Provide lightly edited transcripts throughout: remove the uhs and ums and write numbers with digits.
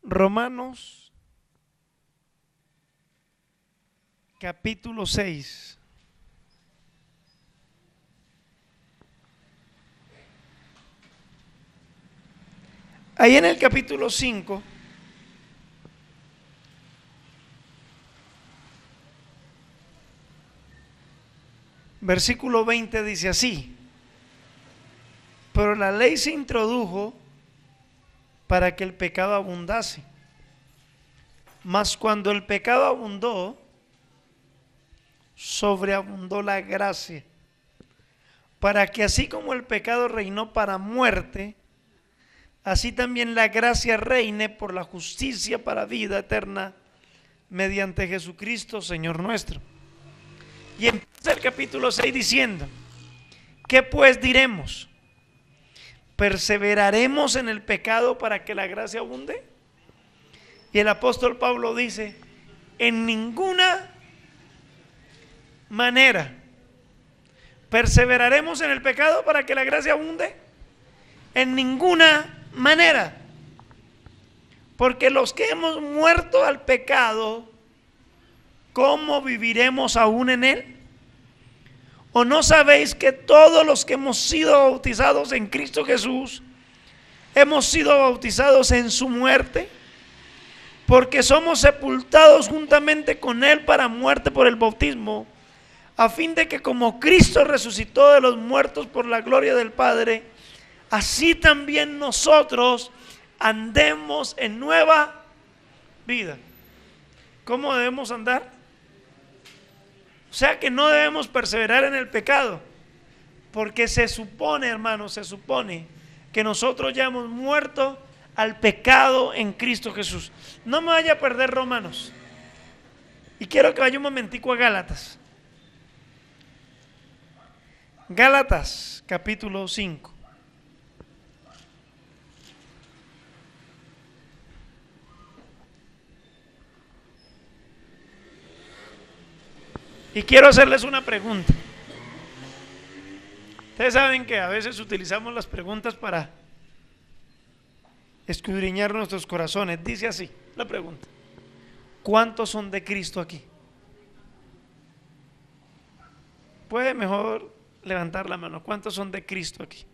Romanos capítulo 6. Ahí en el capítulo 5, versículo 20 dice así: pero la ley se introdujo para que el pecado abundase. Mas cuando el pecado abundó, sobreabundó la gracia, para que así como el pecado reinó para muerte, así también la gracia reine por la justicia para vida eterna mediante Jesucristo Señor nuestro. Y empieza el capítulo 6 diciendo: ¿qué pues diremos? ¿Perseveraremos en el pecado para que la gracia abunde? Y el apóstol Pablo dice: en ninguna manera. ¿Perseveraremos en el pecado para que la gracia abunde? En ninguna manera. Porque los que hemos muerto al pecado, ¿cómo viviremos aún en él? ¿O no sabéis que todos los que hemos sido bautizados en Cristo Jesús, hemos sido bautizados en su muerte? Porque somos sepultados juntamente con él para muerte por el bautismo, a fin de que como Cristo resucitó de los muertos por la gloria del Padre, así también nosotros andemos en nueva vida. ¿Cómo debemos andar? O sea que no debemos perseverar en el pecado, porque se supone, hermanos, se supone que nosotros ya hemos muerto al pecado en Cristo Jesús. No me vaya a perder Romanos, y quiero que vaya un momentico a Gálatas. Gálatas capítulo 5. Y quiero hacerles una pregunta. Ustedes saben que a veces utilizamos las preguntas para escudriñar nuestros corazones. Dice así la pregunta: ¿cuántos son de Cristo aquí? Puede mejor levantar la mano. ¿Cuántos son de Cristo aquí?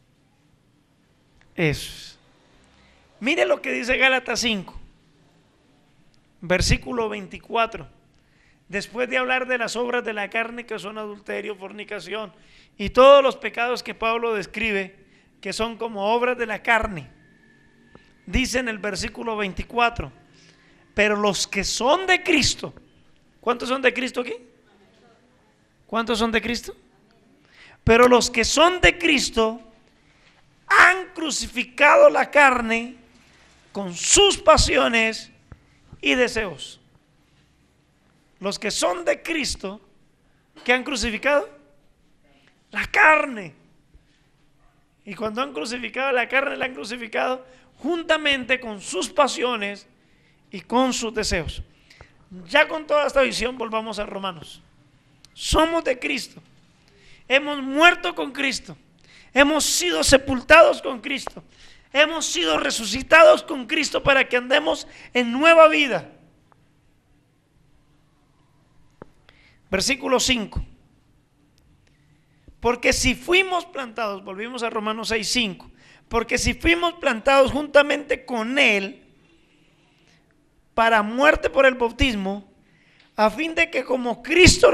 Eso. Mire lo que dice Gálatas 5, versículo 24. Después de hablar de las obras de la carne, que son adulterio, fornicación y todos los pecados que Pablo describe, que son como obras de la carne, dice en el versículo 24: pero los que son de Cristo. ¿Cuántos son de Cristo aquí? ¿Cuántos son de Cristo? Pero los que son de Cristo han crucificado la carne con sus pasiones y deseos. Los que son de Cristo, ¿qué han crucificado? La carne. Y cuando han crucificado la carne, la han crucificado juntamente con sus pasiones y con sus deseos. Ya con toda esta visión, volvamos a Romanos. Somos de Cristo, hemos muerto con Cristo, hemos sido sepultados con Cristo, hemos sido resucitados con Cristo para que andemos en nueva vida. Versículo 5: porque si fuimos plantados, volvimos a Romanos 6:5, porque si fuimos plantados juntamente con él para muerte por el bautismo, a fin de que como Cristo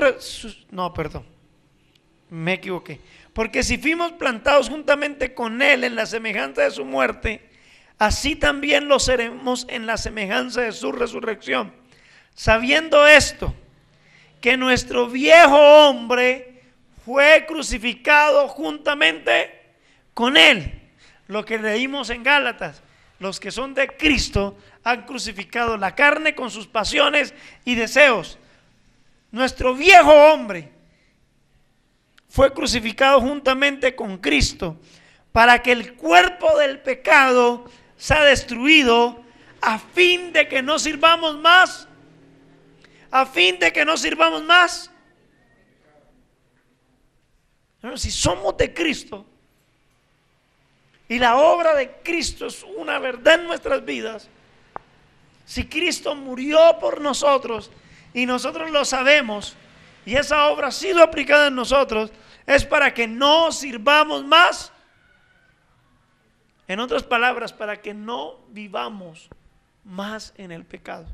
me equivoqué. Porque si fuimos plantados juntamente con él en la semejanza de su muerte, así también lo seremos en la semejanza de su resurrección. Sabiendo esto, que nuestro viejo hombre fue crucificado juntamente con él. Lo que leímos en Gálatas: los que son de Cristo han crucificado la carne con sus pasiones y deseos. Nuestro viejo hombre fue crucificado juntamente con Cristo para que el cuerpo del pecado sea destruido, a fin de que no sirvamos más. A fin de que no sirvamos más. Si somos de Cristo y la obra de Cristo es una verdad en nuestras vidas, Si Cristo murió por nosotros y nosotros lo sabemos y esa obra ha sido aplicada en nosotros, es para que no sirvamos más. En otras palabras, para que no vivamos más en el pecado.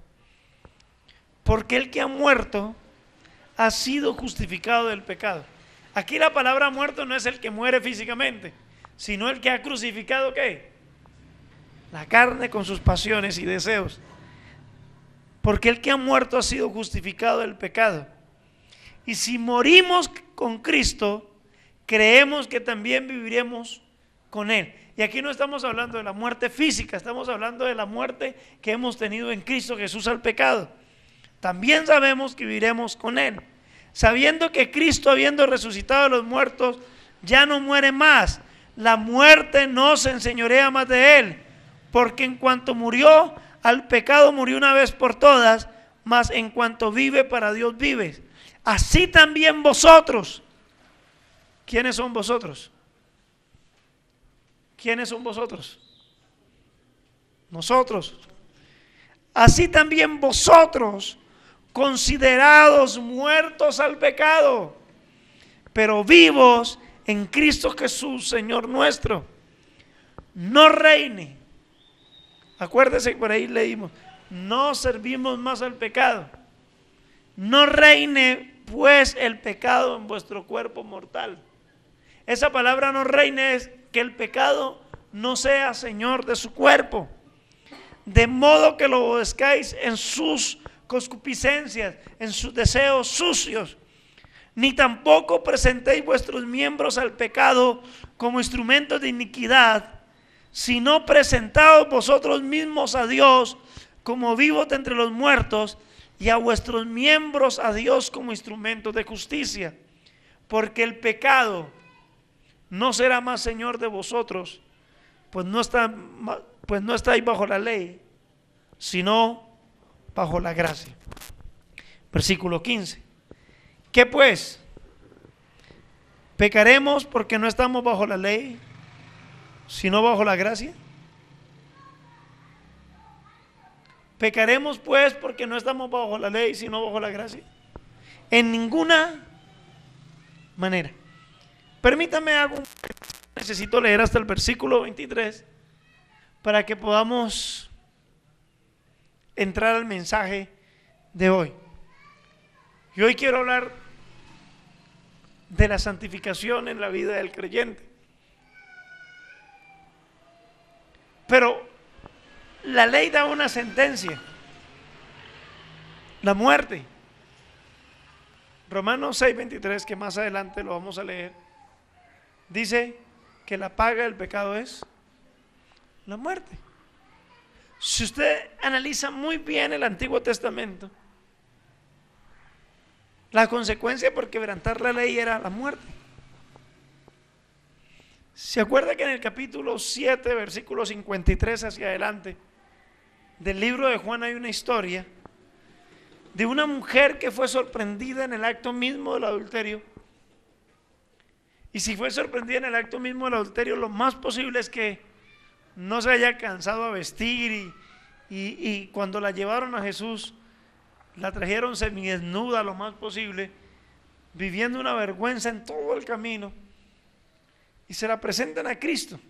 Porque el que ha muerto ha sido justificado del pecado. Aquí la palabra muerto no es el que muere físicamente, sino el que ha crucificado ¿qué? La carne con sus pasiones y deseos. Porque el que ha muerto ha sido justificado del pecado. Y si morimos con Cristo, creemos que también viviremos con Él. Y aquí no estamos hablando de la muerte física, estamos hablando de la muerte que hemos tenido en Cristo Jesús al pecado. También sabemos que viviremos con Él, sabiendo que Cristo, habiendo resucitado de los muertos, ya no muere más. La muerte no se enseñorea más de Él, porque en cuanto murió al pecado, murió una vez por todas, mas en cuanto vive, para Dios vive. Así también vosotros. ¿Quiénes son vosotros? ¿Quiénes son vosotros? Nosotros. Así también vosotros, considerados muertos al pecado, pero vivos en Cristo Jesús, Señor nuestro. No reine. Acuérdese que por ahí leímos, no servimos más al pecado. No reine pues el pecado en vuestro cuerpo mortal. Esa palabra no reine es que el pecado no sea señor de su cuerpo, de modo que lo obedezcáis en sus concupiscencias, en sus deseos sucios, ni tampoco presentéis vuestros miembros al pecado como instrumentos de iniquidad, sino presentaos vosotros mismos a Dios como vivos de entre los muertos, y a vuestros miembros a Dios como instrumentos de justicia, porque el pecado no será más señor de vosotros, pues no estáis bajo la ley, sino bajo la gracia. Versículo 15. ¿Qué pues? ¿Pecaremos porque no estamos bajo la ley, sino bajo la gracia? ¿Pecaremos pues porque no estamos bajo la ley, sino bajo la gracia? En ninguna manera. Permítame necesito leer hasta el versículo 23 para que podamos entrar al mensaje de hoy. Y hoy quiero hablar de la santificación en la vida del creyente. Pero la ley da una sentencia, la muerte. Romanos 6:23, que más adelante lo vamos a leer, dice que la paga del pecado es la muerte. Si usted analiza muy bien el Antiguo Testamento, la consecuencia por quebrantar la ley era la muerte. ¿Se acuerda que en el capítulo 7, versículo 53 hacia adelante del libro de Juan hay una historia de una mujer que fue sorprendida en el acto mismo del adulterio? Y si fue sorprendida en el acto mismo del adulterio, lo más posible es que no se haya cansado a vestir y cuando la llevaron a Jesús, la trajeron semidesnuda lo más posible, viviendo una vergüenza en todo el camino, y se la presentan a Cristo.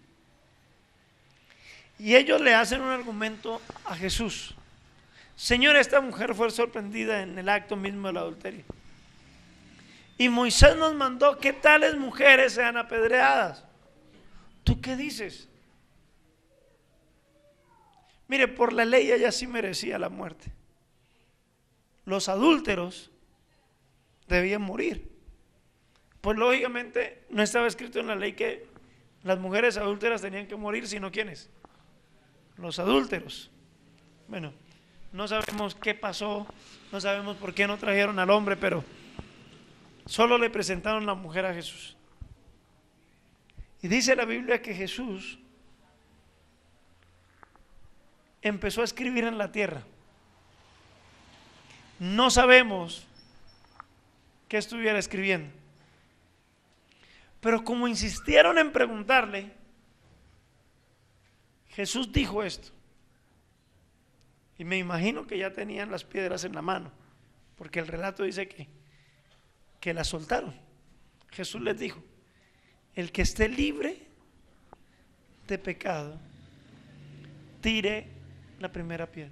Y ellos le hacen un argumento a Jesús. Señor, esta mujer fue sorprendida en el acto mismo del adulterio. Y Moisés nos mandó que tales mujeres sean apedreadas. ¿Tú qué dices? Mire, por la ley ella sí merecía la muerte. Los adúlteros debían morir. Pues lógicamente no estaba escrito en la ley que las mujeres adúlteras tenían que morir, sino ¿quiénes? Los adúlteros. Bueno, no sabemos qué pasó, no sabemos por qué no trajeron al hombre, pero solo le presentaron la mujer a Jesús. Y dice la Biblia que Jesús empezó a escribir en la tierra. No sabemos qué estuviera escribiendo, pero como insistieron en preguntarle, Jesús dijo esto. Y me imagino que ya tenían las piedras en la mano, porque el relato dice que las soltaron. Jesús les dijo: el que esté libre de pecado, tire la primera piedra.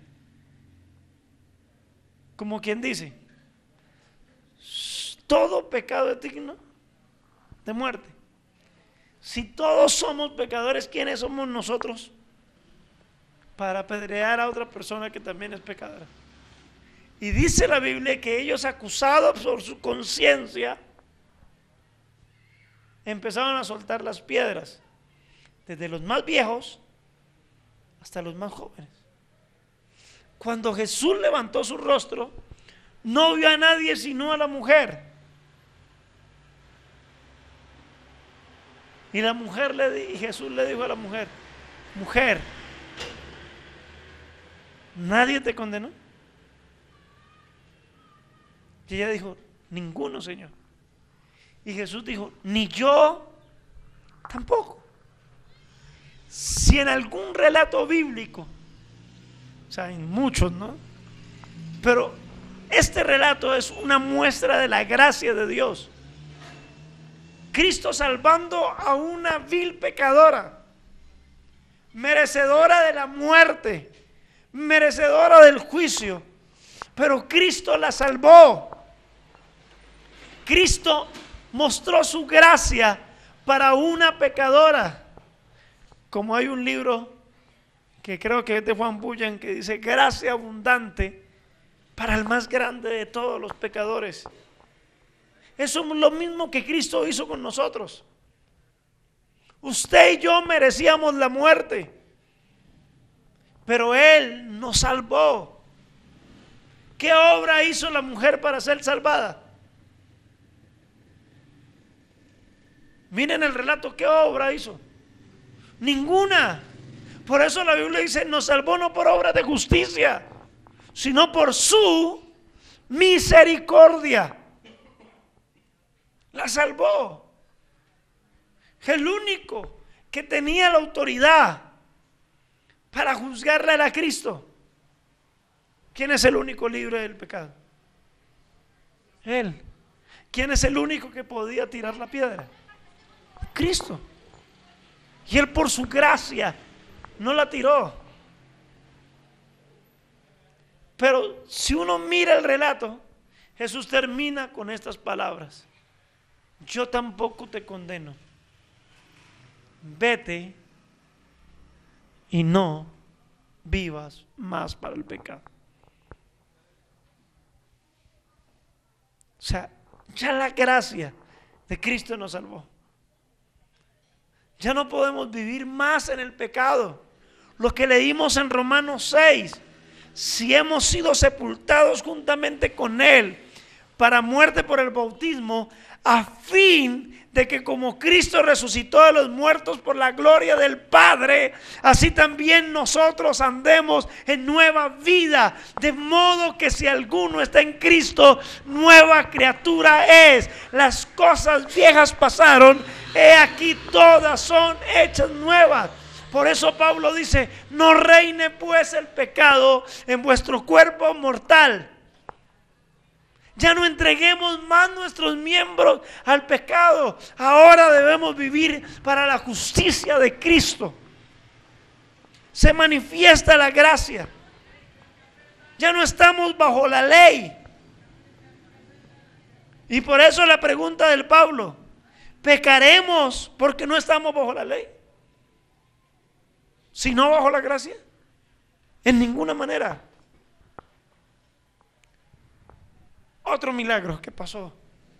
Como quien dice, todo pecado es digno de muerte. Si todos somos pecadores, ¿quiénes somos nosotros para apedrear a otra persona que también es pecadora? Y dice la Biblia que ellos, acusados por su conciencia, empezaron a soltar las piedras, desde los más viejos hasta los más jóvenes. Cuando Jesús levantó su rostro, no vio a nadie sino a la mujer. Y Jesús le dijo a la mujer: mujer, ¿nadie te condenó? Y ella dijo: ninguno, Señor. Y Jesús dijo: ni yo tampoco. Si en algún relato bíblico, o sea, en muchos, ¿no? Pero este relato es una muestra de la gracia de Dios. Cristo salvando a una vil pecadora, merecedora de la muerte, merecedora del juicio, pero Cristo la salvó. Cristo mostró su gracia para una pecadora. Como hay un libro que creo que es de Juan Bunyan, que dice: gracia abundante para el más grande de todos los pecadores. Eso es lo mismo que Cristo hizo con nosotros. Usted y yo merecíamos la muerte, pero Él nos salvó. ¿Qué obra hizo la mujer para ser salvada? Miren el relato, ¿qué obra hizo? Ninguna. Por eso la Biblia dice: nos salvó no por obras de justicia, sino por su misericordia. La salvó. El único que tenía la autoridad para juzgarla era Cristo. ¿Quién es el único libre del pecado? Él. ¿Quién es el único que podía tirar la piedra? Cristo. Y Él, por su gracia, no la tiró. Pero si uno mira el relato, Jesús termina con estas palabras: yo tampoco te condeno, vete y no vivas más para el pecado. O sea, ya la gracia de Cristo nos salvó. Ya no podemos vivir más en el pecado. Lo que leímos en Romanos 6: si hemos sido sepultados juntamente con Él para muerte por el bautismo, a fin de que como Cristo resucitó de los muertos por la gloria del Padre, así también nosotros andemos en nueva vida. De modo que si alguno está en Cristo, nueva criatura es. Las cosas viejas pasaron, he aquí todas son hechas nuevas. Por eso Pablo dice: no reine pues el pecado en vuestro cuerpo mortal. Ya no entreguemos más nuestros miembros al pecado. Ahora debemos vivir para la justicia de Cristo. Se manifiesta la gracia. Ya no estamos bajo la ley. Y por eso la pregunta del Pablo: ¿pecaremos porque no estamos bajo la ley? Si no bajo la gracia, en ninguna manera. Otro milagro que pasó.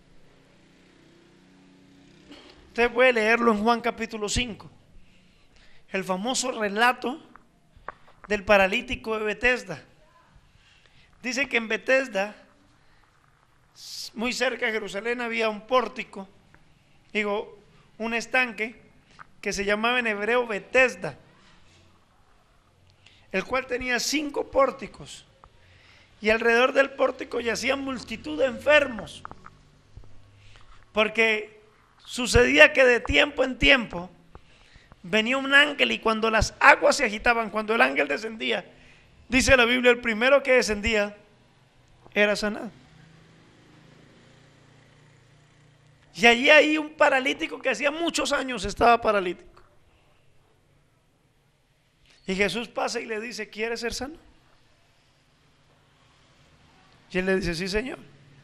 Usted puede leerlo en Juan capítulo 5. El famoso relato del paralítico de Betesda. Dice que en Betesda, muy cerca de Jerusalén, había un pórtico, un estanque que se llamaba en hebreo Betesda, el cual tenía 5 pórticos. Y alrededor del pórtico yacían multitud de enfermos, porque sucedía que de tiempo en tiempo venía un ángel, y cuando las aguas se agitaban, cuando el ángel descendía, Dice la Biblia, el primero que descendía era sanado. Y allí hay un paralítico que hacía muchos años estaba paralítico. Y Jesús pasa y le dice, ¿quieres ser sano? Y él le dice, sí, Señor.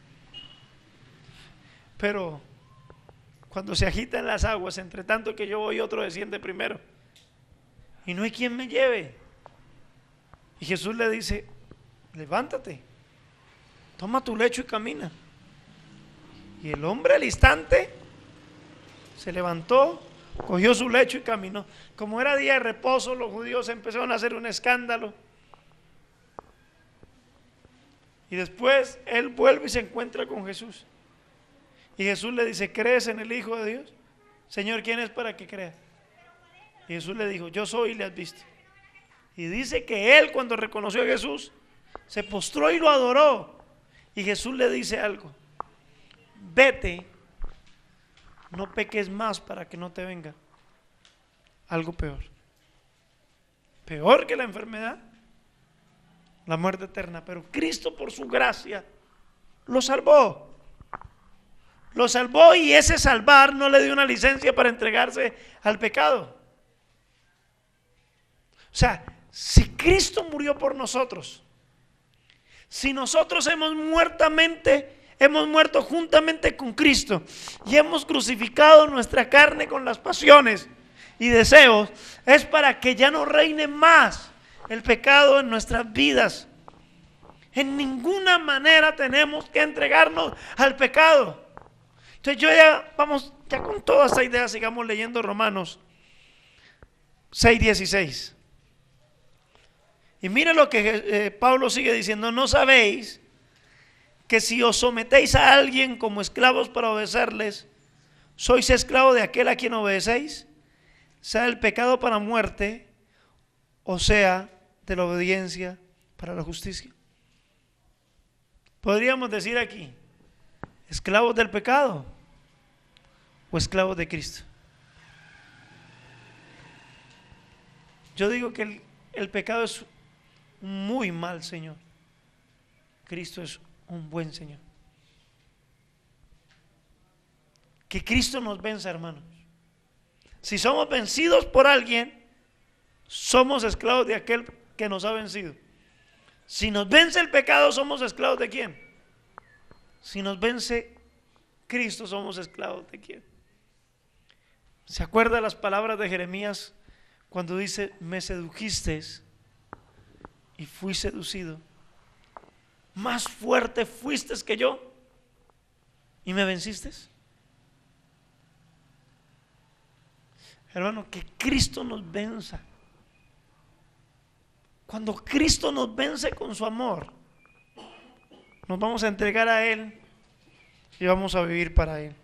Pero cuando se agitan las aguas, entre tanto que yo voy, otro desciende primero. Y no hay quien me lleve. Y Jesús le dice, levántate, toma tu lecho y camina. Y el hombre al instante se levantó, cogió su lecho y caminó. Como era día de reposo, los judíos empezaron a hacer un escándalo. Y después él vuelve y se encuentra con Jesús. Y Jesús le dice, ¿crees en el Hijo de Dios? Señor, ¿quién es para que crea? Y Jesús le dijo, yo soy y le has visto. Y dice que él, cuando reconoció a Jesús, se postró y lo adoró. Y Jesús le dice algo: vete, no peques más para que no te venga algo peor. Peor que la enfermedad, la muerte eterna. Pero Cristo, por su gracia, lo salvó. Lo salvó, y ese salvar no le dio una licencia para entregarse al pecado. O sea, si Cristo murió por nosotros, si nosotros hemos muerto juntamente con Cristo y hemos crucificado nuestra carne con las pasiones y deseos, es para que ya no reine más el pecado en nuestras vidas. En ninguna manera tenemos que entregarnos al pecado. Entonces vamos con toda esta idea, sigamos leyendo Romanos 6:16. Y mire lo que Pablo sigue diciendo: ¿no sabéis que si os sometéis a alguien como esclavos para obedecerles, sois esclavos de aquel a quien obedecéis, sea el pecado para muerte, o sea de la obediencia para la justicia? Podríamos decir aquí, esclavos del pecado o esclavos de Cristo. Yo digo que el pecado es un muy mal señor. Cristo es un buen señor. Que Cristo nos venza, hermanos. Si somos vencidos por alguien, somos esclavos de aquel que nos ha vencido. Si nos vence el pecado, somos esclavos de quién. Si nos vence Cristo, somos esclavos de quién. ¿Se acuerda las palabras de Jeremías cuando dice: me sedujisteis y fui seducido? Más fuerte fuiste que yo y me venciste. Hermano, que Cristo nos venza. Cuando Cristo nos vence con su amor, nos vamos a entregar a Él y vamos a vivir para Él.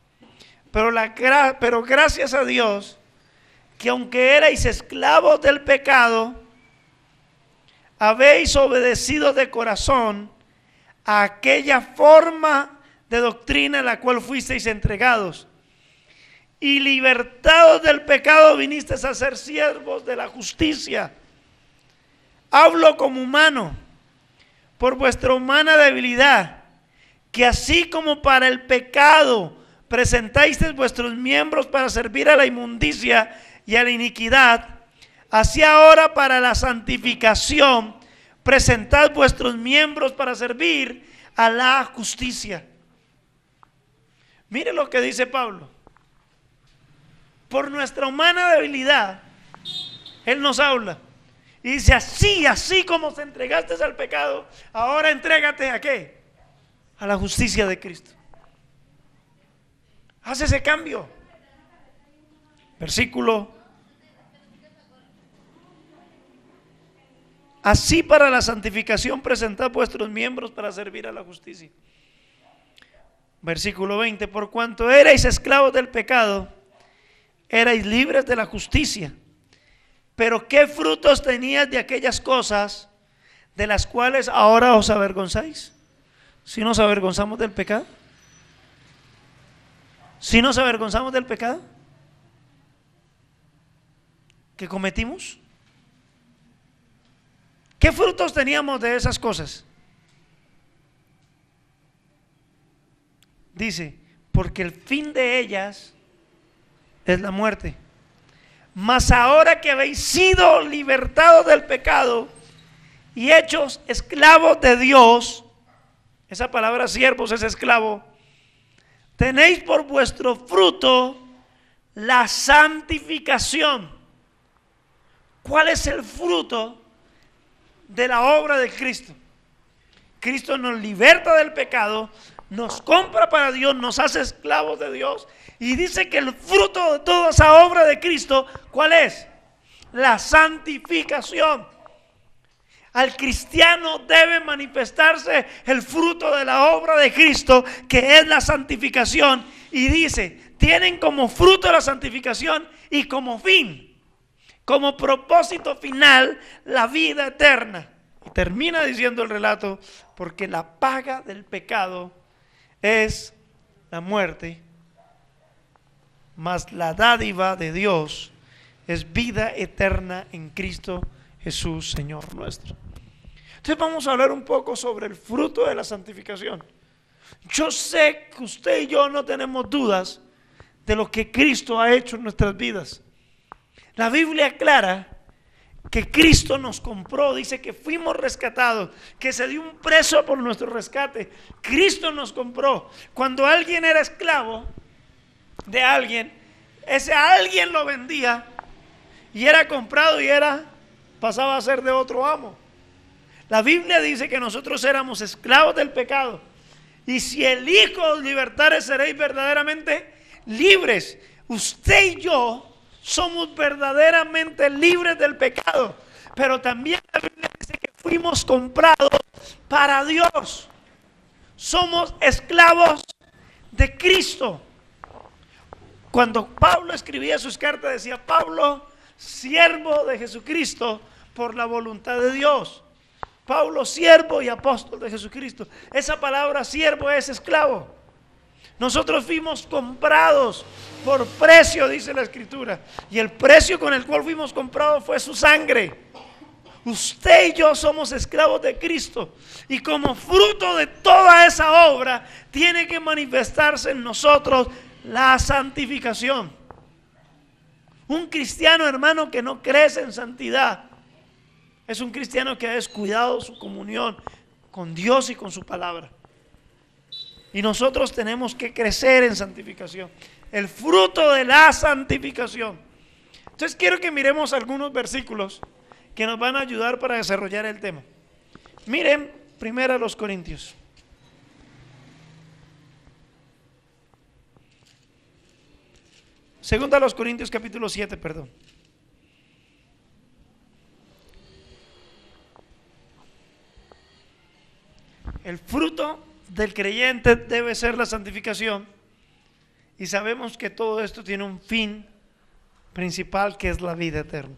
Pero gracias a Dios, que aunque erais esclavos del pecado, habéis obedecido de corazón a aquella forma de doctrina en la cual fuisteis entregados, y libertados del pecado vinisteis a ser siervos de la justicia. Hablo como humano, por vuestra humana debilidad, que así como para el pecado presentáis vuestros miembros para servir a la inmundicia y a la iniquidad, así ahora para la santificación presentad vuestros miembros para servir a la justicia. Mire lo que dice Pablo: por nuestra humana debilidad, Él nos habla y dice: así como te entregaste al pecado, ahora entrégate ¿a qué? A la justicia de Cristo. Haz ese cambio. Versículo: así para la santificación presentad vuestros miembros para servir a la justicia. Versículo 20: por cuanto erais esclavos del pecado, erais libres de la justicia. Pero ¿qué frutos tenías de aquellas cosas de las cuales ahora os avergonzáis? ¿Si nos avergonzamos del pecado? ¿Si nos avergonzamos del pecado que cometimos? ¿Qué frutos teníamos de esas cosas? Dice, porque el fin de ellas es la muerte. Mas ahora que habéis sido libertados del pecado y hechos esclavos de Dios, esa palabra siervos es esclavo, tenéis por vuestro fruto la santificación. ¿Cuál es el fruto de la obra de Cristo? Cristo nos liberta del pecado, nos compra para Dios, nos hace esclavos de Dios, y dice que el fruto de toda esa obra de Cristo, ¿cuál es? La santificación. Al cristiano debe manifestarse el fruto de la obra de Cristo, que es la santificación, y dice, tienen como fruto la santificación y como fin, como propósito final, la vida eterna. Y termina diciendo el relato, porque la paga del pecado es la muerte, mas la dádiva de Dios es vida eterna en Cristo Jesús, Señor nuestro. Entonces vamos a hablar un poco sobre el fruto de la santificación. Yo sé que usted y yo no tenemos dudas de lo que Cristo ha hecho en nuestras vidas. La Biblia aclara que Cristo nos compró, dice que fuimos rescatados, que se dio un precio por nuestro rescate. Cristo nos compró. Cuando alguien era esclavo de alguien, ese alguien lo vendía y era comprado y pasaba a ser de otro amo. La Biblia dice que nosotros éramos esclavos del pecado, y si el Hijo os libertare, seréis verdaderamente libres. Usted y yo somos verdaderamente libres del pecado, pero también la Biblia dice que fuimos comprados para Dios. Somos esclavos de Cristo. Cuando Pablo escribía sus cartas, decía: Pablo, siervo de Jesucristo por la voluntad de Dios. Pablo, siervo y apóstol de Jesucristo. Esa palabra siervo es esclavo. Nosotros fuimos comprados por precio, dice la Escritura, y el precio con el cual fuimos comprados fue su sangre. Usted y yo somos esclavos de Cristo, y como fruto de toda esa obra tiene que manifestarse en nosotros la santificación. Un cristiano, hermano, que no crece en santidad es un cristiano que ha descuidado su comunión con Dios y con su palabra. Y nosotros tenemos que crecer en santificación, el fruto de la santificación. Entonces quiero que miremos algunos versículos que nos van a ayudar para desarrollar el tema. Miren primero a los Corintios. Segunda a los Corintios capítulo 7, perdón. El fruto del creyente debe ser la santificación, y sabemos que todo esto tiene un fin principal, que es la vida eterna.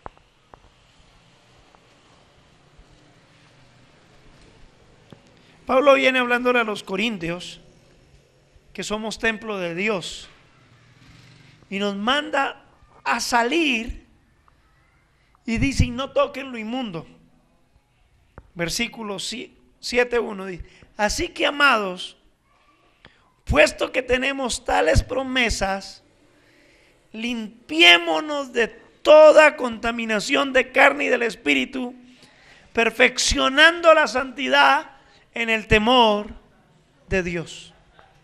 Pablo viene hablándole a los corintios que somos templo de Dios, y nos manda a salir, y dice: y no toquen lo inmundo. Versículo 7:1 dice: así que, amados, puesto que tenemos tales promesas, limpiémonos de toda contaminación de carne y del espíritu, perfeccionando la santidad en el temor de Dios.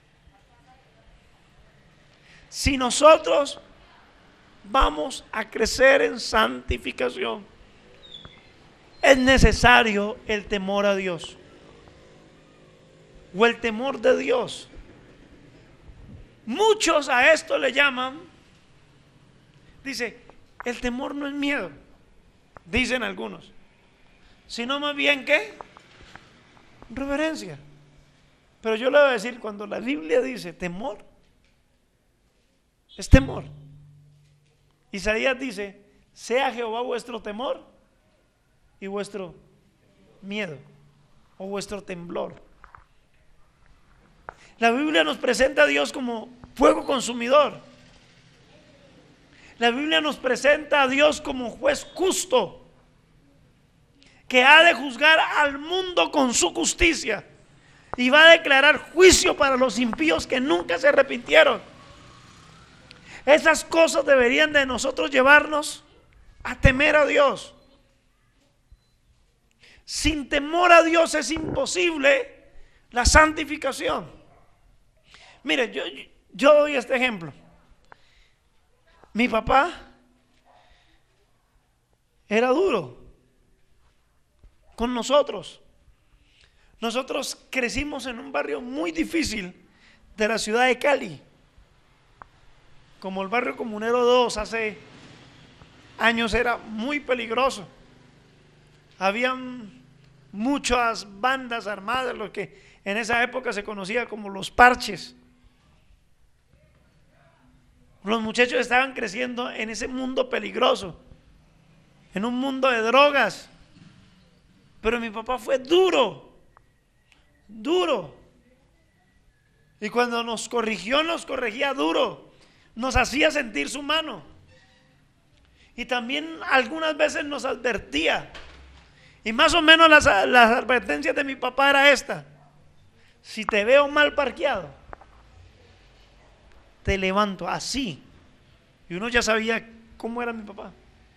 Si nosotros vamos a crecer en santificación, es necesario el temor a Dios, o el temor de Dios. Muchos a esto le llaman, dice, el temor no es miedo, dicen algunos, sino más bien ¿qué? Reverencia. Pero yo le voy a decir, cuando la Biblia dice temor, es temor. Isaías dice: sea Jehová vuestro temor y vuestro miedo, o vuestro temblor. La Biblia nos presenta a Dios como fuego consumidor. La Biblia nos presenta a Dios como juez justo. que ha de juzgar al mundo con su justicia y va a declarar juicio para los impíos que nunca se arrepintieron. Esas cosas deberían de nosotros llevarnos a temer a Dios. Sin temor a Dios es imposible la santificación. Mire, yo doy este ejemplo. Mi papá era duro con nosotros. Nosotros crecimos en un barrio muy difícil de la ciudad de Cali, como el barrio Comunero 2 hace años. Era muy peligroso. Habían muchas bandas armadas, lo que en esa época se conocía como los parches. Los muchachos estaban creciendo en ese mundo peligroso, en un mundo de drogas. Pero mi papá fue duro. Y cuando nos corregía duro, nos hacía sentir su mano. Y también algunas veces nos advertía. Y más o menos las advertencias de mi papá era esta: si te veo mal parqueado, te levanto así. Y uno ya sabía cómo era mi papá.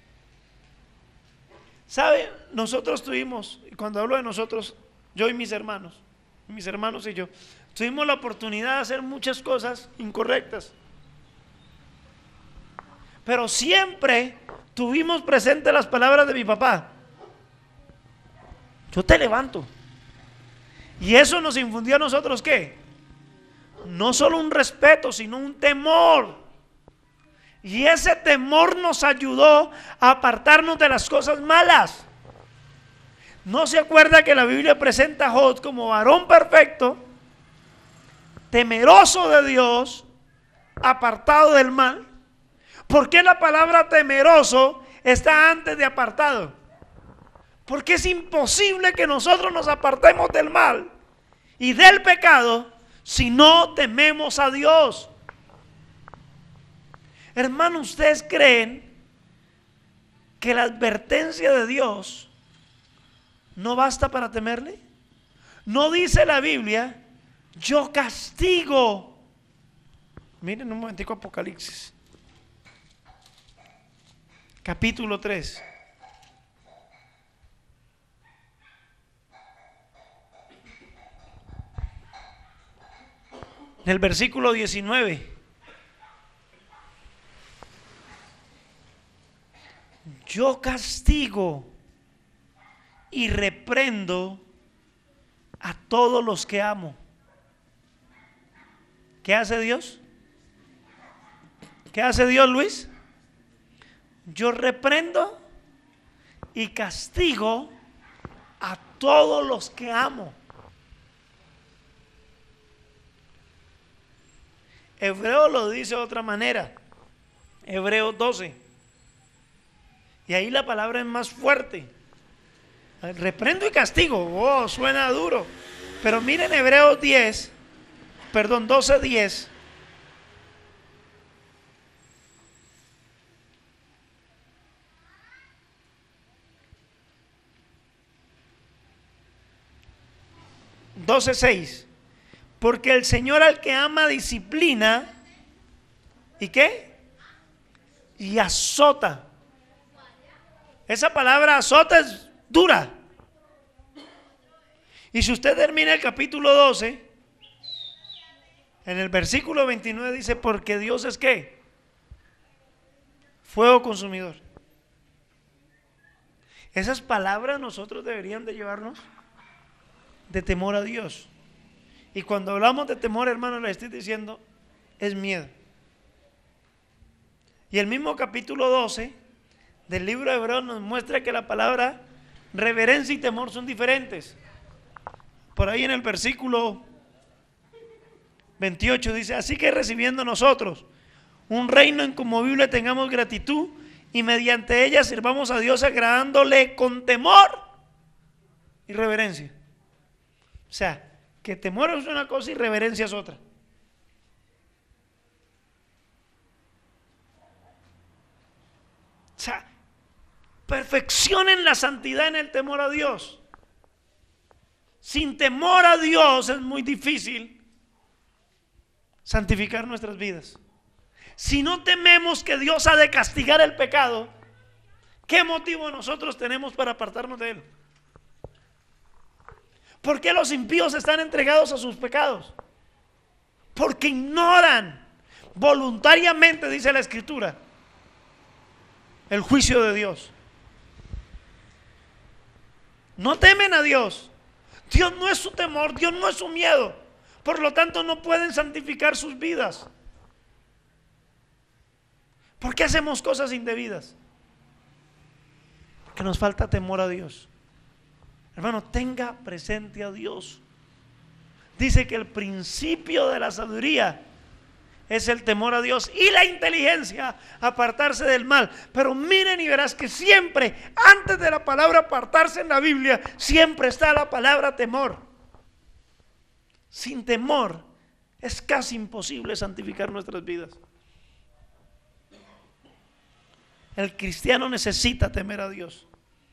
¿Sabe? Nosotros tuvimos, y cuando hablo de nosotros, yo y mis hermanos y yo, tuvimos la oportunidad de hacer muchas cosas incorrectas. Pero siempre tuvimos presente las palabras de mi papá: yo te levanto. Y eso nos infundió a nosotros, ¿qué? No solo un respeto, sino un temor. Y ese temor nos ayudó a apartarnos de las cosas malas. ¿No se acuerda que la Biblia presenta a Job como varón perfecto, temeroso de Dios, apartado del mal? ¿Por qué la palabra temeroso está antes de apartado? Porque es imposible que nosotros nos apartemos del mal y del pecado si no tememos a Dios. Hermano, ¿ustedes creen que la advertencia de Dios no basta para temerle? ¿No dice la Biblia: yo castigo? Miren un momentico Apocalipsis, capítulo 3. En el versículo 19. Yo castigo y reprendo a todos los que amo. ¿Qué hace Dios? ¿Qué hace Dios, Luis? Yo reprendo y castigo a todos los que amo. Hebreo lo dice de otra manera. Hebreos 12. Y ahí la palabra es más fuerte. Reprendo y castigo. Oh, suena duro. Pero miren Hebreos 12:10. Porque el Señor al que ama disciplina, ¿y qué? Y azota. Esa palabra azota es dura. Y si usted termina el capítulo 12, en el versículo 29 dice: porque Dios es ¿qué? Fuego consumidor. Esas palabras nosotros deberían de llevarnos de temor a Dios. Y cuando hablamos de temor, hermano, le estoy diciendo, es miedo. Y el mismo capítulo 12 del libro de Hebreos nos muestra que la palabra reverencia y temor son diferentes. Por ahí en el versículo 28 dice: así que recibiendo nosotros un reino inconmovible, tengamos gratitud y mediante ella sirvamos a Dios agradándole con temor y reverencia. O sea, que temor es una cosa y reverencia es otra. O sea, Perfeccionen la santidad en el temor a Dios. Sin temor a Dios es muy difícil santificar nuestras vidas. Si no tememos que Dios ha de castigar el pecado, ¿qué motivo nosotros tenemos para apartarnos de Él? ¿Por qué los impíos están entregados a sus pecados? Porque ignoran voluntariamente, dice la Escritura, el juicio de Dios. No temen a Dios. Dios no es su temor, Dios no es su miedo. Por lo tanto, no pueden santificar sus vidas. ¿Por qué hacemos cosas indebidas? Porque nos falta temor a Dios. Hermano, tenga presente a Dios. Dice que el principio de la sabiduría es el temor a Dios y la inteligencia, apartarse del mal. Pero miren y verás que siempre, antes de la palabra apartarse en la Biblia, siempre está la palabra temor. Sin temor es casi imposible santificar nuestras vidas. El cristiano necesita temer a Dios.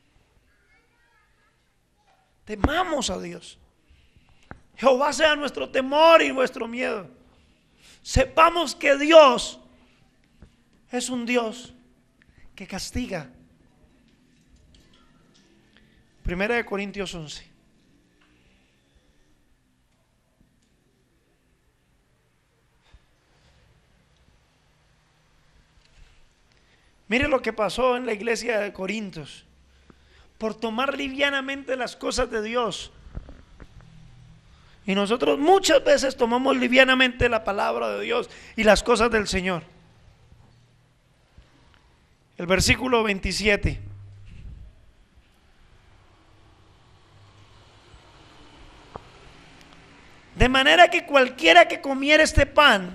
Temamos a Dios. Jehová sea nuestro temor y nuestro miedo. Sepamos que Dios es un Dios que castiga. Primera de Corintios 11. Mire lo que pasó en la iglesia de Corintios. Por tomar livianamente las cosas de Dios. Y nosotros muchas veces tomamos livianamente la palabra de Dios y las cosas del Señor. El versículo 27. De manera que cualquiera que comiera este pan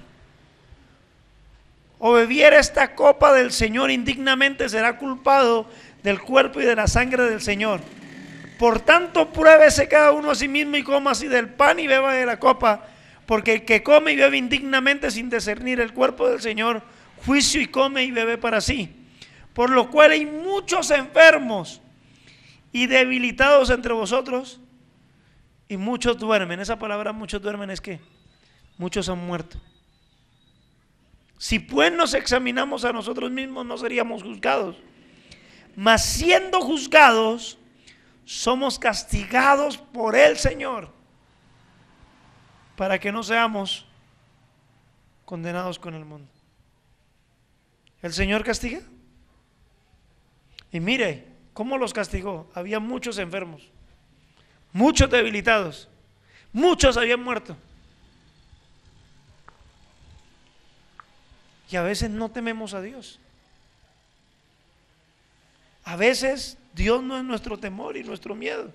o bebiera esta copa del Señor indignamente será culpado del cuerpo y de la sangre del Señor. Por tanto, pruébese cada uno a sí mismo y coma así del pan y beba de la copa, porque el que come y bebe indignamente sin discernir el cuerpo del Señor, juicio y come y bebe para sí. Por lo cual hay muchos enfermos y debilitados entre vosotros, y muchos duermen. Esa palabra muchos duermen es que muchos han muerto. Si pues nos examinamos a nosotros mismos, no seríamos juzgados. Mas siendo juzgados, somos castigados por el Señor, para que no seamos condenados con el mundo. ¿El Señor castiga? Y mire cómo los castigó. Había muchos enfermos, muchos debilitados, muchos habían muerto. Y a veces no tememos a Dios. A veces Dios no es nuestro temor y nuestro miedo.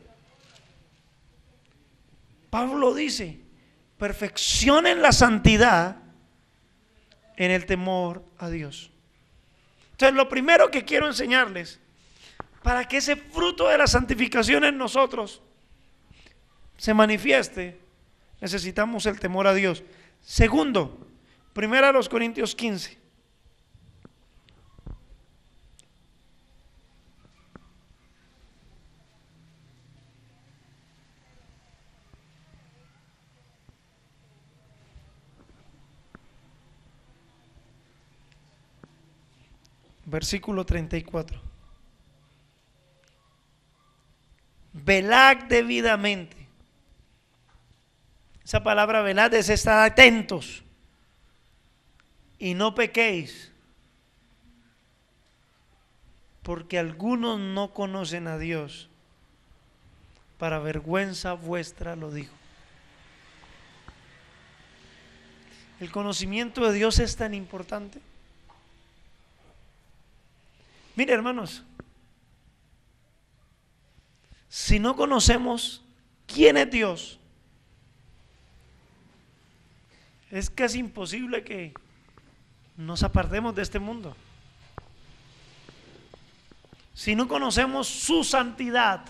Pablo dice: perfeccionen la santidad en el temor a Dios. Entonces, lo primero que quiero enseñarles, para que ese fruto de la santificación en nosotros se manifieste, necesitamos el temor a Dios. Segundo, 1 Corintios 15. Versículo 34. Velad debidamente. Esa palabra velad es estar atentos y no pequéis, porque algunos no conocen a Dios. Para vergüenza vuestra lo digo. El conocimiento de Dios es tan importante. Mire, hermanos, si no conocemos quién es Dios, es casi imposible que nos apartemos de este mundo. Si no conocemos su santidad,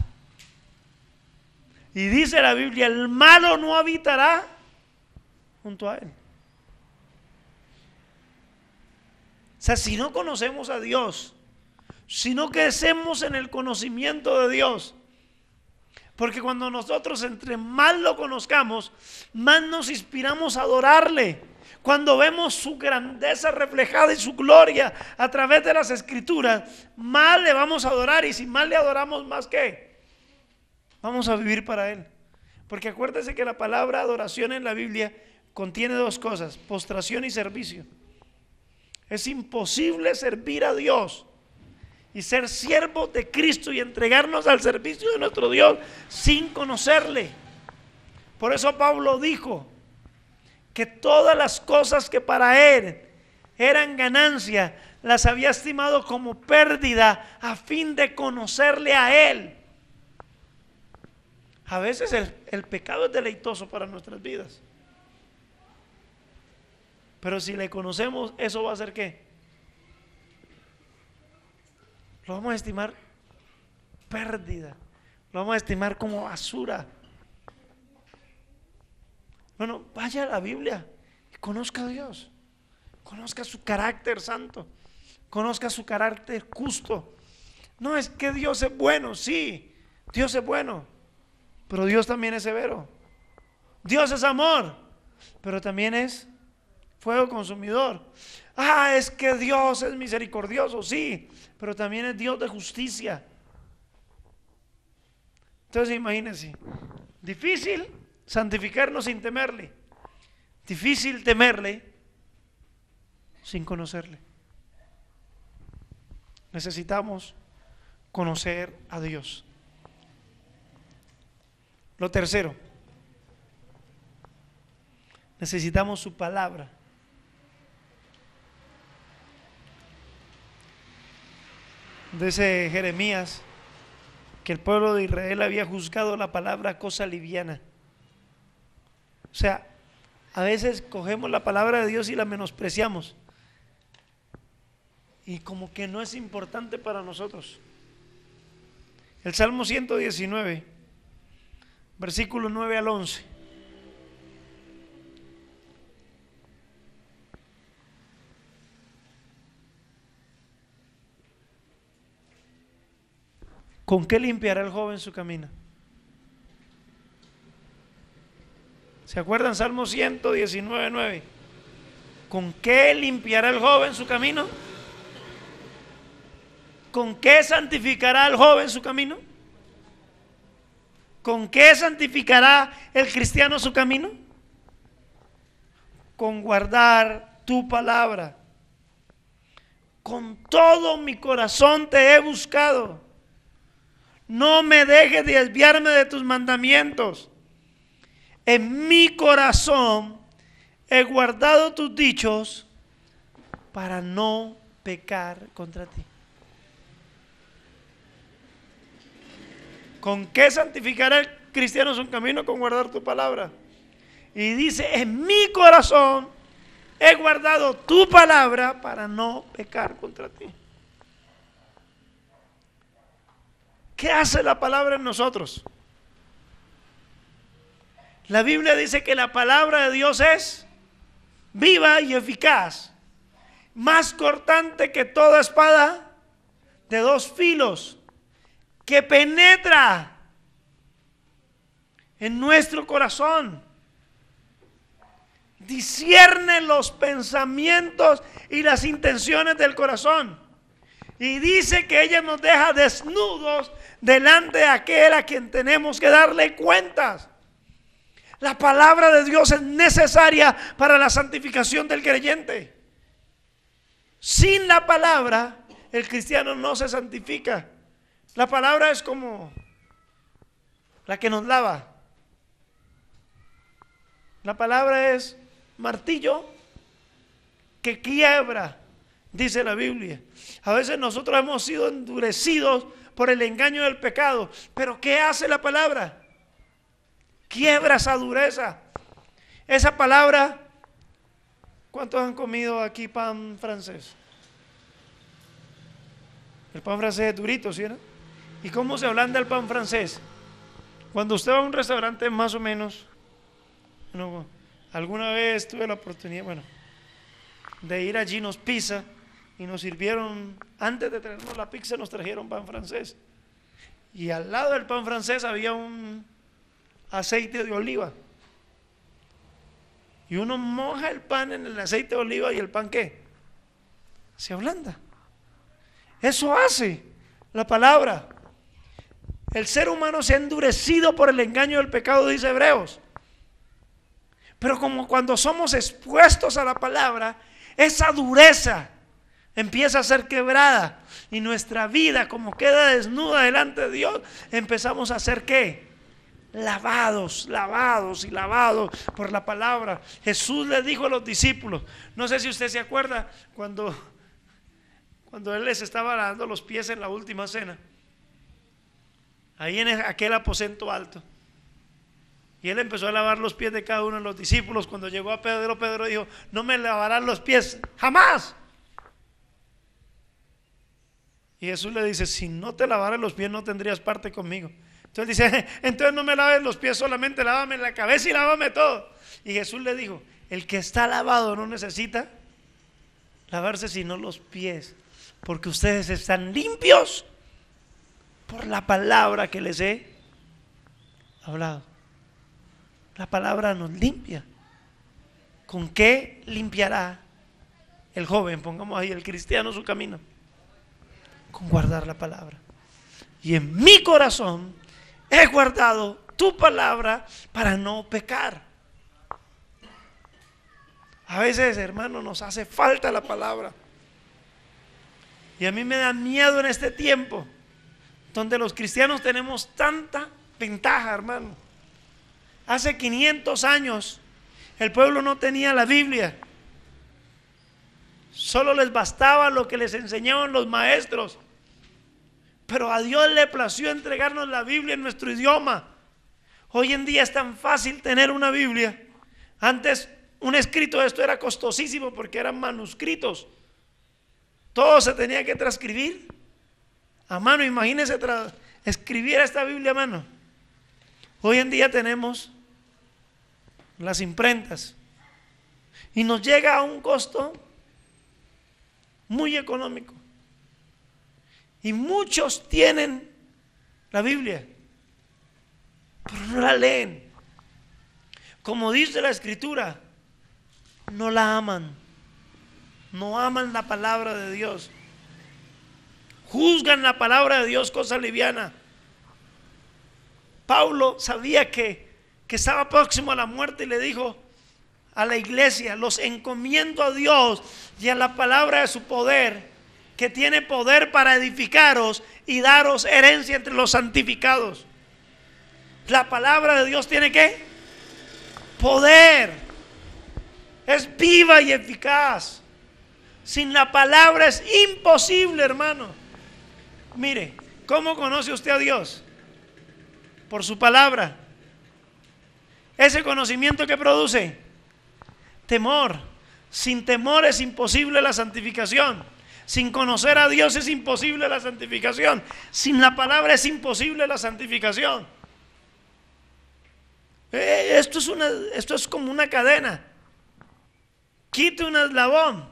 y dice la Biblia, el malo no habitará junto a él. O sea, si no conocemos a Dios, sino que crecemos en el conocimiento de Dios. Porque cuando nosotros entre más lo conozcamos, más nos inspiramos a adorarle. Cuando vemos su grandeza reflejada y su gloria a través de las Escrituras, más le vamos a adorar. Y si más le adoramos, más ¿qué? Vamos a vivir para Él. Porque acuérdese que la palabra adoración en la Biblia contiene dos cosas: postración y servicio. Es imposible servir a Dios y ser siervos de Cristo y entregarnos al servicio de nuestro Dios sin conocerle. Por eso Pablo dijo que todas las cosas que para él eran ganancia, las había estimado como pérdida a fin de conocerle a Él. A veces el pecado es deleitoso para nuestras vidas, pero si le conocemos, eso va a hacer ¿qué? Lo vamos a estimar pérdida, lo vamos a estimar como basura. Bueno, vaya a la Biblia y conozca a Dios, conozca su carácter santo, conozca su carácter justo. No es que Dios es bueno, sí, Dios es bueno, pero Dios también es severo. Dios es amor, pero también es fuego consumidor. Es que Dios es misericordioso, sí, pero también es Dios de justicia. Entonces imagínense, difícil santificarnos sin temerle, difícil temerle sin conocerle. Necesitamos conocer a Dios. Lo tercero, necesitamos su palabra. Dice Jeremías que el pueblo de Israel había juzgado la palabra cosa liviana. O sea, a veces cogemos la palabra de Dios y la menospreciamos, y como que no es importante para nosotros. El Salmo 119, versículos 9 al 11. ¿Con qué limpiará el joven su camino? ¿Se acuerdan? Salmo 119, 9. ¿Con qué limpiará el joven su camino? ¿Con qué santificará el joven su camino? ¿Con qué santificará el cristiano su camino? Con guardar tu palabra. Con todo mi corazón te he buscado. No me dejes de desviarme de tus mandamientos. En mi corazón he guardado tus dichos para no pecar contra ti. ¿Con qué santificará el cristiano su camino? Con guardar tu palabra. Y dice, en mi corazón he guardado tu palabra para no pecar contra ti. ¿Qué hace la palabra en nosotros? La Biblia dice que la palabra de Dios es viva y eficaz, más cortante que toda espada de dos filos, que penetra en nuestro corazón, discierne los pensamientos y las intenciones del corazón, y dice que ella nos deja desnudos delante de aquel a quien tenemos que darle cuentas. La palabra de Dios es necesaria para la santificación del creyente. Sin la palabra, el cristiano no se santifica. La palabra es como la que nos lava. La palabra es martillo que quiebra, dice la Biblia. A veces nosotros hemos sido endurecidos por el engaño del pecado, pero ¿qué hace la palabra? Quiebra esa dureza. Esa palabra, ¿cuántos han comido aquí pan francés? El pan francés es durito, ¿sí? ¿Y cómo se ablanda el pan francés? Cuando usted va a un restaurante más o menos, alguna vez tuve la oportunidad, de ir a Gino's Pizza, y nos sirvieron, antes de traernos la pizza, nos trajeron pan francés. Y al lado del pan francés había un aceite de oliva. Y uno moja el pan en el aceite de oliva y el pan ¿qué? Se ablanda. Eso hace la palabra. El ser humano se ha endurecido por el engaño del pecado, dice Hebreos. Pero como cuando somos expuestos a la palabra, esa dureza empieza a ser quebrada y nuestra vida, como queda desnuda delante de Dios, empezamos a ser ¿qué? Lavados y lavados por la palabra. Jesús le dijo a los discípulos, no sé si usted se acuerda cuando Él les estaba lavando los pies en la última cena, ahí en aquel aposento alto, y Él empezó a lavar los pies de cada uno de los discípulos. Cuando llegó a Pedro, Pedro dijo, no me lavarán los pies jamás. Y Jesús le dice, si no te lavaras los pies no tendrías parte conmigo. Entonces dice, entonces no me laves los pies solamente, lávame la cabeza y lávame todo. Y Jesús le dijo, el que está lavado no necesita lavarse sino los pies, porque ustedes están limpios por la palabra que les he hablado. La palabra nos limpia. ¿Con qué limpiará el joven? Pongamos ahí, el cristiano, su camino. Con guardar la palabra. Y en mi corazón he guardado tu palabra para no pecar. A veces, hermano, nos hace falta la palabra. Y a mí me da miedo en este tiempo donde los cristianos tenemos tanta ventaja, hermano. Hace 500 años el pueblo no tenía la Biblia. Solo les bastaba lo que les enseñaban los maestros. Pero a Dios le plació entregarnos la Biblia en nuestro idioma. Hoy en día es tan fácil tener una Biblia. Antes un escrito de esto era costosísimo porque eran manuscritos. Todo se tenía que transcribir a mano. Imagínense escribir esta Biblia a mano. Hoy en día tenemos las imprentas y nos llega a un costo muy económico. Y muchos tienen la Biblia, pero no la leen. Como dice la Escritura, no la aman. No aman la palabra de Dios. Juzgan la palabra de Dios cosa liviana. Pablo sabía que estaba próximo a la muerte y le dijo a la iglesia, los encomiendo a Dios y a la palabra de su poder, que tiene poder para edificaros y daros herencia entre los santificados. La palabra de Dios tiene ¿qué? Poder. Es viva y eficaz. Sin la palabra es imposible, hermano. Mire, ¿cómo conoce usted a Dios? Por su palabra. Ese conocimiento que produce temor. Sin temor es imposible la santificación. Sin conocer a Dios es imposible la santificación. Sin la palabra es imposible la santificación. Esto es como una cadena. Quite un eslabón.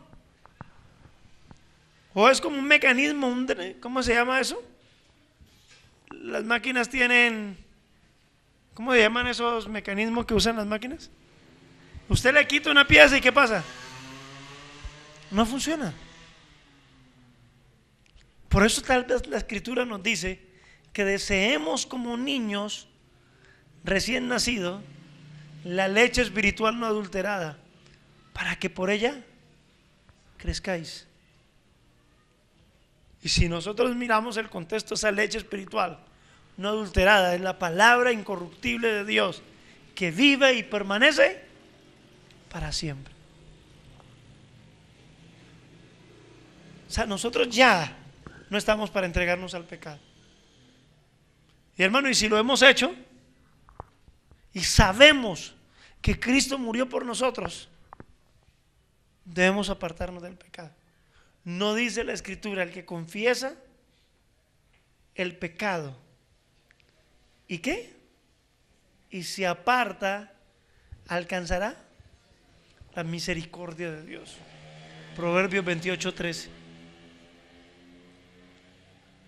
O es como un mecanismo, ¿cómo se llama eso? Las máquinas tienen, ¿cómo se llaman esos mecanismos que usan las máquinas? Usted le quita una pieza y ¿qué pasa? No funciona. Por eso tal vez la Escritura nos dice que deseemos como niños recién nacidos la leche espiritual no adulterada, para que por ella crezcáis. Y si nosotros miramos el contexto, esa leche espiritual no adulterada es la palabra incorruptible de Dios, que vive y permanece para siempre. O sea, nosotros ya no estamos para entregarnos al pecado. Y hermano, y si lo hemos hecho y sabemos que Cristo murió por nosotros, debemos apartarnos del pecado. No dice la Escritura, el que confiesa el pecado ¿y qué? Y se aparta, alcanzará la misericordia de Dios. Proverbios 28:13.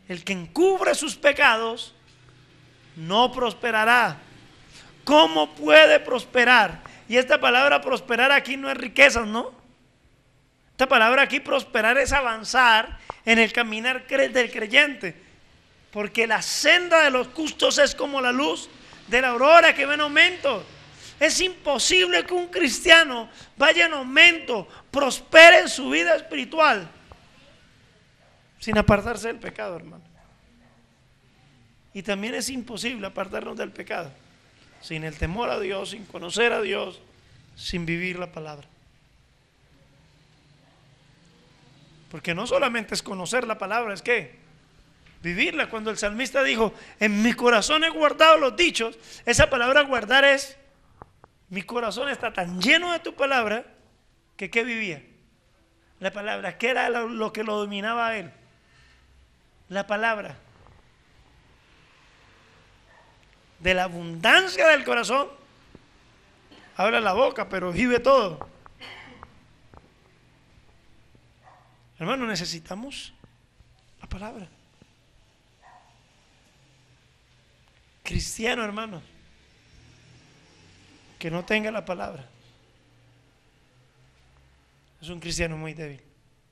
El que encubre sus pecados no prosperará. ¿Cómo puede prosperar? Y esta palabra prosperar aquí no es riquezas, ¿no? Esta palabra aquí prosperar es avanzar en el caminar del creyente. Porque la senda de los justos es como la luz de la aurora que va en aumento. Es imposible que un cristiano vaya en aumento, prospere en su vida espiritual sin apartarse del pecado, hermano. Y también es imposible apartarnos del pecado sin el temor a Dios, sin conocer a Dios, sin vivir la palabra. Porque no solamente es conocer la palabra, es que vivirla. Cuando el salmista dijo, en mi corazón he guardado los dichos, esa palabra guardar es, mi corazón está tan lleno de tu palabra, que ¿qué vivía? La palabra. ¿Qué era lo que lo dominaba a él? La palabra. De la abundancia del corazón habla la boca, pero vive todo. Hermano, necesitamos la palabra. Cristiano, hermano, que no tenga la palabra es un cristiano muy débil.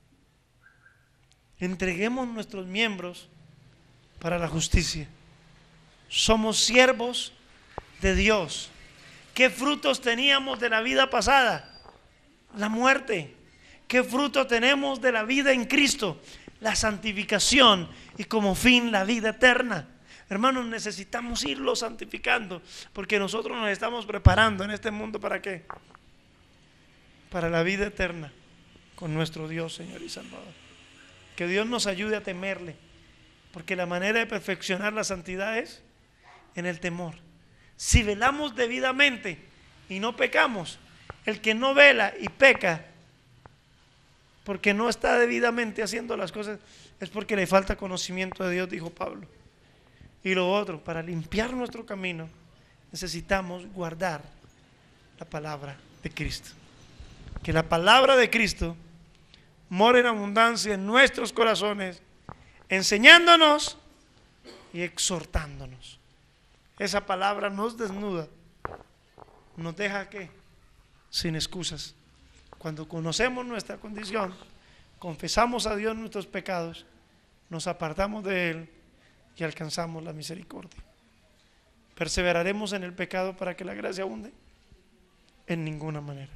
Entreguemos nuestros miembros para la justicia. Somos siervos de Dios. ¿Qué frutos teníamos de la vida pasada? La muerte. ¿Qué fruto tenemos de la vida en Cristo? La santificación, y como fin la vida eterna. Hermanos, necesitamos irlo santificando, porque nosotros nos estamos preparando en este mundo ¿para qué? Para la vida eterna con nuestro Dios, Señor y Salvador. Que Dios nos ayude a temerle, porque la manera de perfeccionar la santidad es en el temor. Si velamos debidamente y no pecamos, el que no vela y peca porque no está debidamente haciendo las cosas, es porque le falta conocimiento de Dios, dijo Pablo. Y lo otro, para limpiar nuestro camino, necesitamos guardar la palabra de Cristo. Que la palabra de Cristo more en abundancia en nuestros corazones, enseñándonos y exhortándonos. Esa palabra nos desnuda, nos deja ¿qué? Sin excusas. Cuando conocemos nuestra condición, confesamos a Dios nuestros pecados, nos apartamos de Él y alcanzamos la misericordia. ¿Perseveraremos en el pecado para que la gracia abunde? En ninguna manera.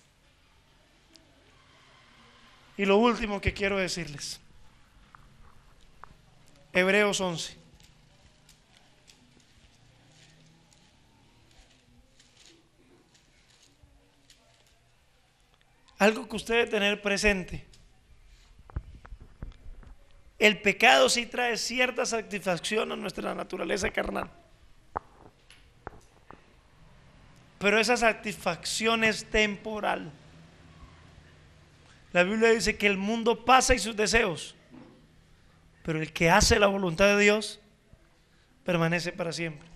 Y lo último que quiero decirles, Hebreos 11. Algo que usted debe tener presente. El pecado sí trae cierta satisfacción a nuestra naturaleza carnal, pero esa satisfacción es temporal. La Biblia dice que el mundo pasa y sus deseos, pero el que hace la voluntad de Dios permanece para siempre.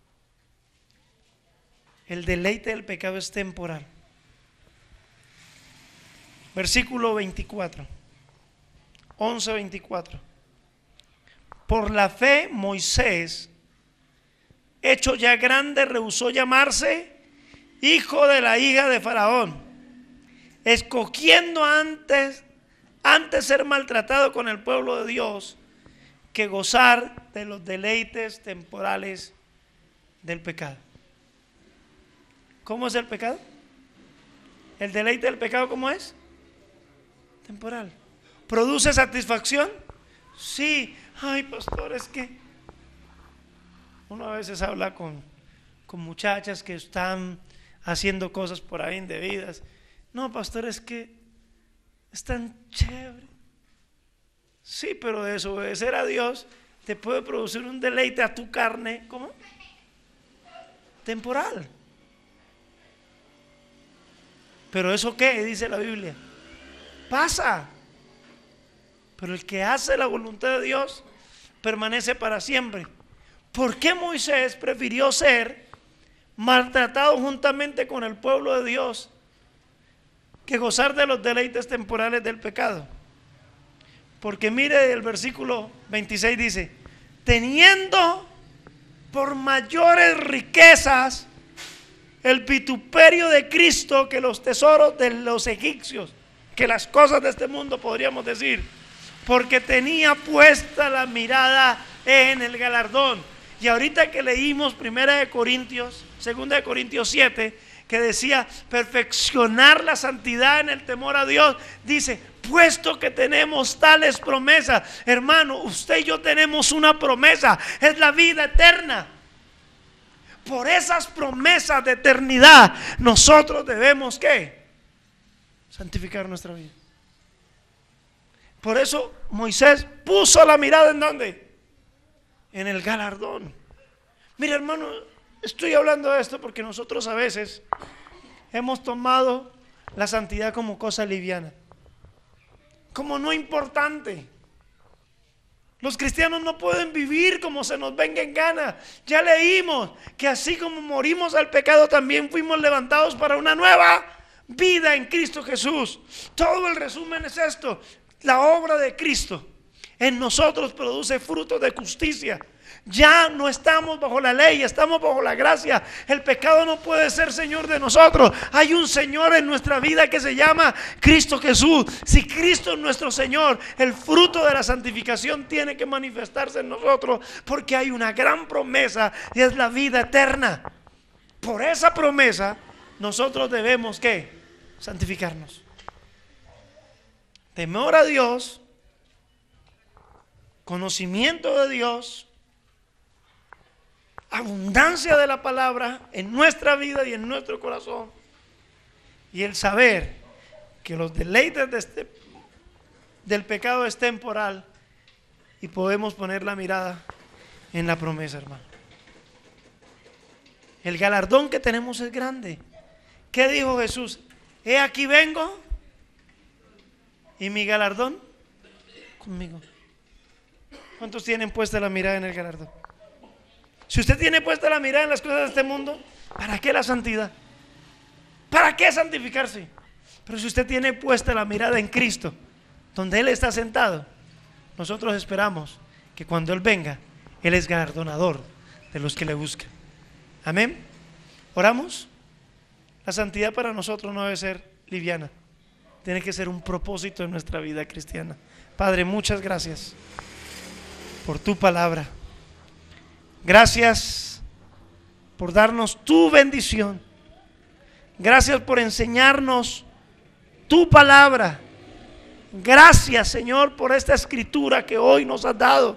El deleite del pecado es temporal. Versículo 24, 11:24. Por la fe Moisés, hecho ya grande, rehusó llamarse hijo de la hija de Faraón, escogiendo antes ser maltratado con el pueblo de Dios que gozar de los deleites temporales del pecado. ¿Cómo es el pecado? El deleite del pecado, ¿cómo es? Temporal. ¿Produce satisfacción? Sí. Ay, pastor, es que uno a veces habla con muchachas que están haciendo cosas por ahí indebidas. No, pastor, es que es tan chévere. Sí, pero desobedecer a Dios te puede producir un deleite a tu carne, ¿cómo? Temporal. ¿Pero eso qué? Dice la Biblia. Pasa. Pero el que hace la voluntad de Dios permanece para siempre. ¿Por qué Moisés prefirió ser maltratado juntamente con el pueblo de Dios que gozar de los deleites temporales del pecado? Porque mire el versículo 26 dice: teniendo por mayores riquezas el vituperio de Cristo que los tesoros de los egipcios, que las cosas de este mundo, podríamos decir, porque tenía puesta la mirada en el galardón. Y ahorita que leímos 2 de Corintios 7, que decía perfeccionar la santidad en el temor a Dios, dice: puesto que tenemos tales promesas. Hermano, usted y yo tenemos una promesa, es la vida eterna. Por esas promesas de eternidad nosotros debemos ¿qué? Santificar nuestra vida. Por eso Moisés puso la mirada ¿en dónde? En el galardón. Mira, hermano, estoy hablando de esto porque nosotros a veces hemos tomado la santidad como cosa liviana, como no importante. Los cristianos no pueden vivir como se nos venga en gana. Ya leímos que así como morimos al pecado, también fuimos levantados para una nueva vida en Cristo Jesús. Todo el resumen es esto: la obra de Cristo en nosotros produce frutos de justicia. Ya no estamos bajo la ley, estamos bajo la gracia. El pecado no puede ser Señor de nosotros. Hay un Señor en nuestra vida que se llama Cristo Jesús. Si Cristo es nuestro Señor, el fruto de la santificación tiene que manifestarse en nosotros, porque hay una gran promesa y es la vida eterna. Por esa promesa nosotros debemos ¿qué? Santificarnos. Temor a Dios, conocimiento de Dios, abundancia de la palabra en nuestra vida y en nuestro corazón, y el saber que los deleites del pecado es temporal y podemos poner la mirada en la promesa, hermano. El galardón que tenemos es grande. ¿Qué dijo Jesús? He aquí vengo y mi galardón conmigo. ¿Cuántos tienen puesta la mirada en el galardón? Si usted tiene puesta la mirada en las cosas de este mundo, ¿para qué la santidad? ¿Para qué santificarse? Pero si usted tiene puesta la mirada en Cristo, donde Él está sentado, nosotros esperamos que cuando Él venga, Él es galardonador de los que le buscan. Amén. ¿Oramos? La santidad para nosotros no debe ser liviana, tiene que ser un propósito en nuestra vida cristiana. Padre, muchas gracias por tu palabra. Gracias por darnos tu bendición. Gracias por enseñarnos tu palabra. Gracias, Señor, por esta escritura que hoy nos has dado.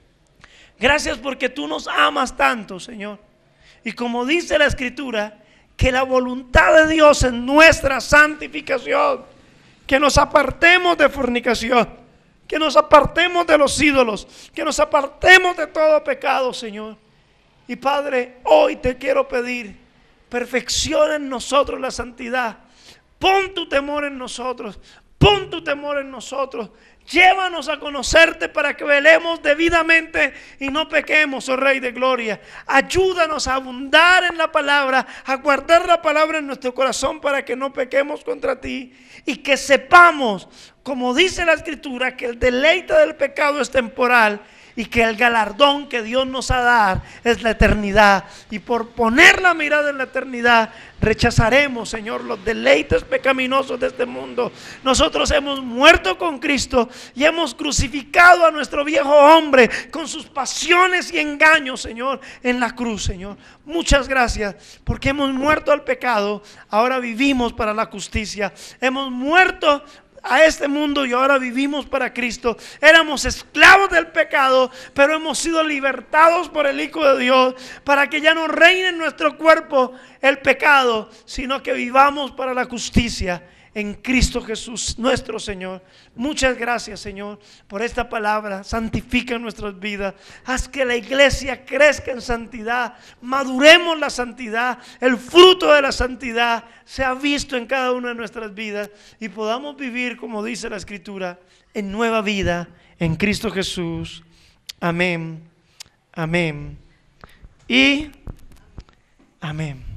Gracias porque tú nos amas tanto, Señor. Y como dice la escritura, que la voluntad de Dios es nuestra santificación, que nos apartemos de fornicación, que nos apartemos de los ídolos, que nos apartemos de todo pecado, Señor. Y Padre, hoy te quiero pedir, perfecciona en nosotros la santidad. Pon tu temor en nosotros, pon tu temor en nosotros. Llévanos a conocerte para que velemos debidamente y no pequemos, oh Rey de Gloria. Ayúdanos a abundar en la palabra, a guardar la palabra en nuestro corazón para que no pequemos contra ti. Y que sepamos, como dice la escritura, que el deleite del pecado es temporal y que el galardón que Dios nos ha dado es la eternidad. Y por poner la mirada en la eternidad rechazaremos, Señor, los deleites pecaminosos de este mundo. Nosotros hemos muerto con Cristo y hemos crucificado a nuestro viejo hombre con sus pasiones y engaños, Señor, en la cruz, Señor. Muchas gracias porque hemos muerto al pecado, ahora vivimos para la justicia. Hemos muerto a este mundo y ahora vivimos para Cristo. Éramos esclavos del pecado, pero hemos sido libertados por el Hijo de Dios para que ya no reine en nuestro cuerpo el pecado, sino que vivamos para la justicia en Cristo Jesús nuestro Señor. Muchas gracias, Señor, por esta palabra. Santifica nuestras vidas, haz que la iglesia crezca en santidad, maduremos la santidad, el fruto de la santidad sea visto en cada una de nuestras vidas y podamos vivir, como dice la escritura, en nueva vida en Cristo Jesús. Amén, amén y amén.